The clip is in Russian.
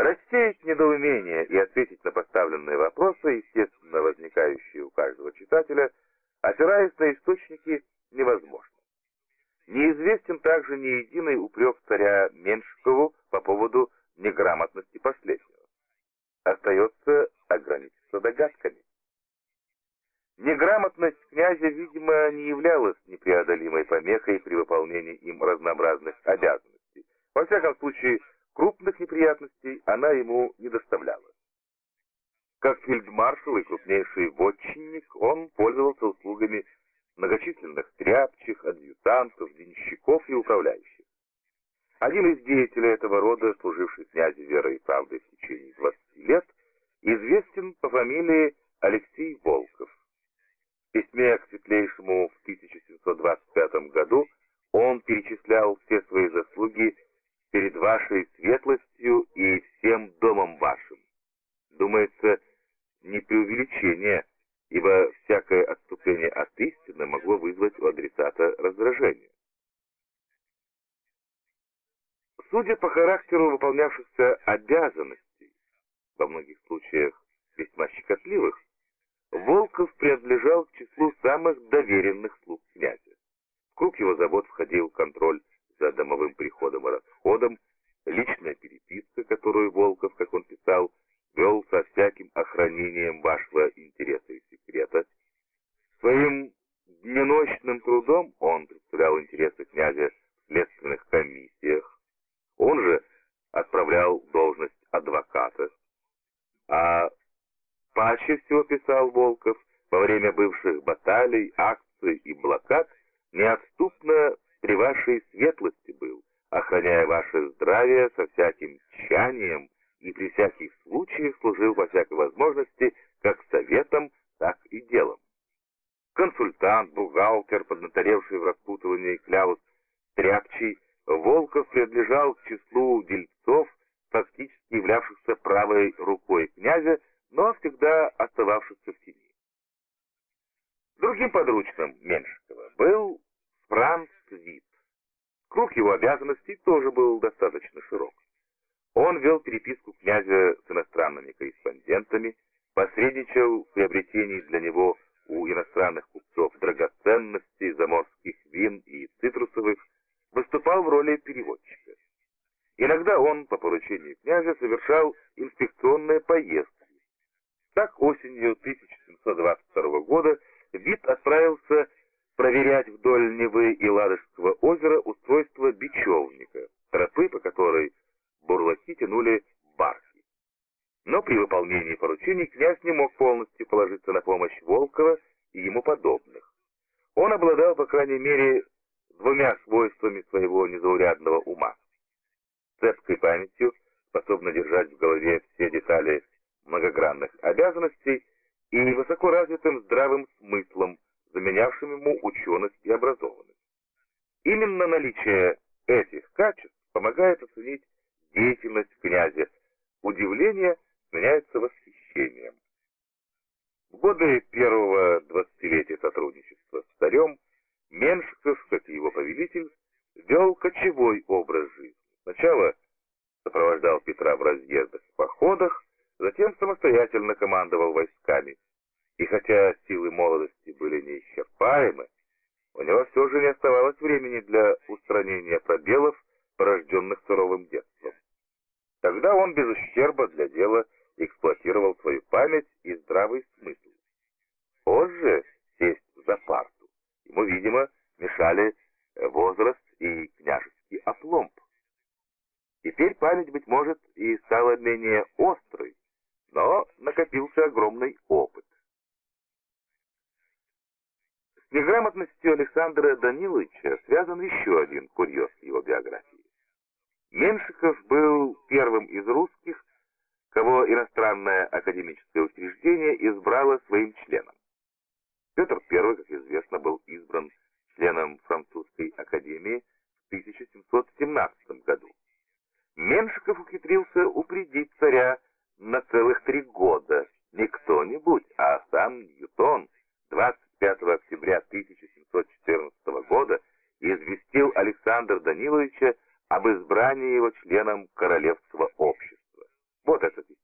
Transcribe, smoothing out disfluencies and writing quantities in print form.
Рассеять недоумение и ответить на поставленные вопросы, естественно возникающие у каждого читателя, опираясь на источники, невозможно. Неизвестен также ни единый упрек царя Меншикову по поводу неграмотности последнего. Остается ограничиться догадками. Неграмотность князя, видимо, не являлась непреодолимой помехой при выполнении им разнообразных обязанностей. Во всяком случае, крупных неприятностей она ему не доставляла. Как фельдмаршал и крупнейший вотчинник, он пользовался услугами многочисленных стряпчих, адъютантов, денщиков и управляющих. Один из деятелей этого рода, служивший князю верой и правдой в течение 20 лет, известен по фамилии Алексей Волков. В письме к Светлейшему в 1725 году он перечислял все свои заслуги перед вашей светлостью и всем домом вашим. Думается, не преувеличение, ибо всякое отступление от истины могло вызвать у адресата раздражение. Судя по характеру выполнявшихся обязанностей, во многих случаях весьма щекотливых, Волков принадлежал к числу самых доверенных слуг князя. В круг его забот входил контроль за домовым приходом и расходом, личная переписка, которую Волков, как он писал, вел со всяким охранением вашего интереса и секрета. Своим дненочным трудом он представлял интересы князя в следственных комиссиях. Он же отправлял должность адвоката. А паче всего, писал Волков, во время бывших баталий, акций и блокад неотступно при вашей светлости был, охраняя ваше здравие со всяким тщанием и при всяких случаях служил во всякой возможности как советом, так и делом. Консультант, бухгалтер, поднаторевший в распутывании кляус стряпчий, Волков принадлежал к числу дельцов, фактически являвшихся правой рукой князя, но всегда остававшихся в тени. Другим подручным Меншикова был Франц Вит. Круг его обязанностей тоже был достаточно широк. Он вел переписку князя с иностранными корреспондентами, посредничал в приобретении для него у иностранных купцов драгоценностей, заморских вин и цитрусовых, выступал в роли переводчика. Иногда он, по поручению князя, совершал инспекционные поездки. Так, осенью 1722 года Вит отправился проверять вдоль Невы и Ладожского озера устройство бечевника, тропы, по которой бурлаки тянули барки. Но при выполнении поручений князь не мог полностью положиться на помощь Волкова и ему подобных. Он обладал, по крайней мере, двумя свойствами своего незаурядного ума: цепкой памятью, способной держать в голове все детали многогранных обязанностей, и высоко развитым здравым смыслом, заменявшим ему ученость и образованность. Именно наличие этих качеств помогает оценить деятельность князя. Удивление сменяется восхищением. В годы первого 20-летия сотрудничества с царем Меншиков, как и его повелитель, вел кочевой образ жизни. Сначала сопровождал Петра в разъездах и походах, затем самостоятельно командовал войсками. И хотя силы молодости были неисчерпаемы, у него все же не оставалось времени для устранения пробелов, порожденных суровым детством. Тогда он без ущерба для дела эксплуатировал свою память и здравый смысл. Позже сесть за парту ему, видимо, мешали возраст и княжеский опломб. Теперь память, быть может, и стала менее острой, но накопился огромный опыт. С неграмотностью Александра Даниловича связан еще один курьез его биографии. Меншиков был первым из русских, кого иностранное академическое учреждение избрало своим членом. Петр I, как известно, был избран членом французской академии в 1717 году. Меншиков ухитрился упредить царя на целых 3 года. Не кто-нибудь, а сам Ньютон 25 октября 1714 года известил Александра Даниловича об избрании его членом Королевского общества. Вот это письмо.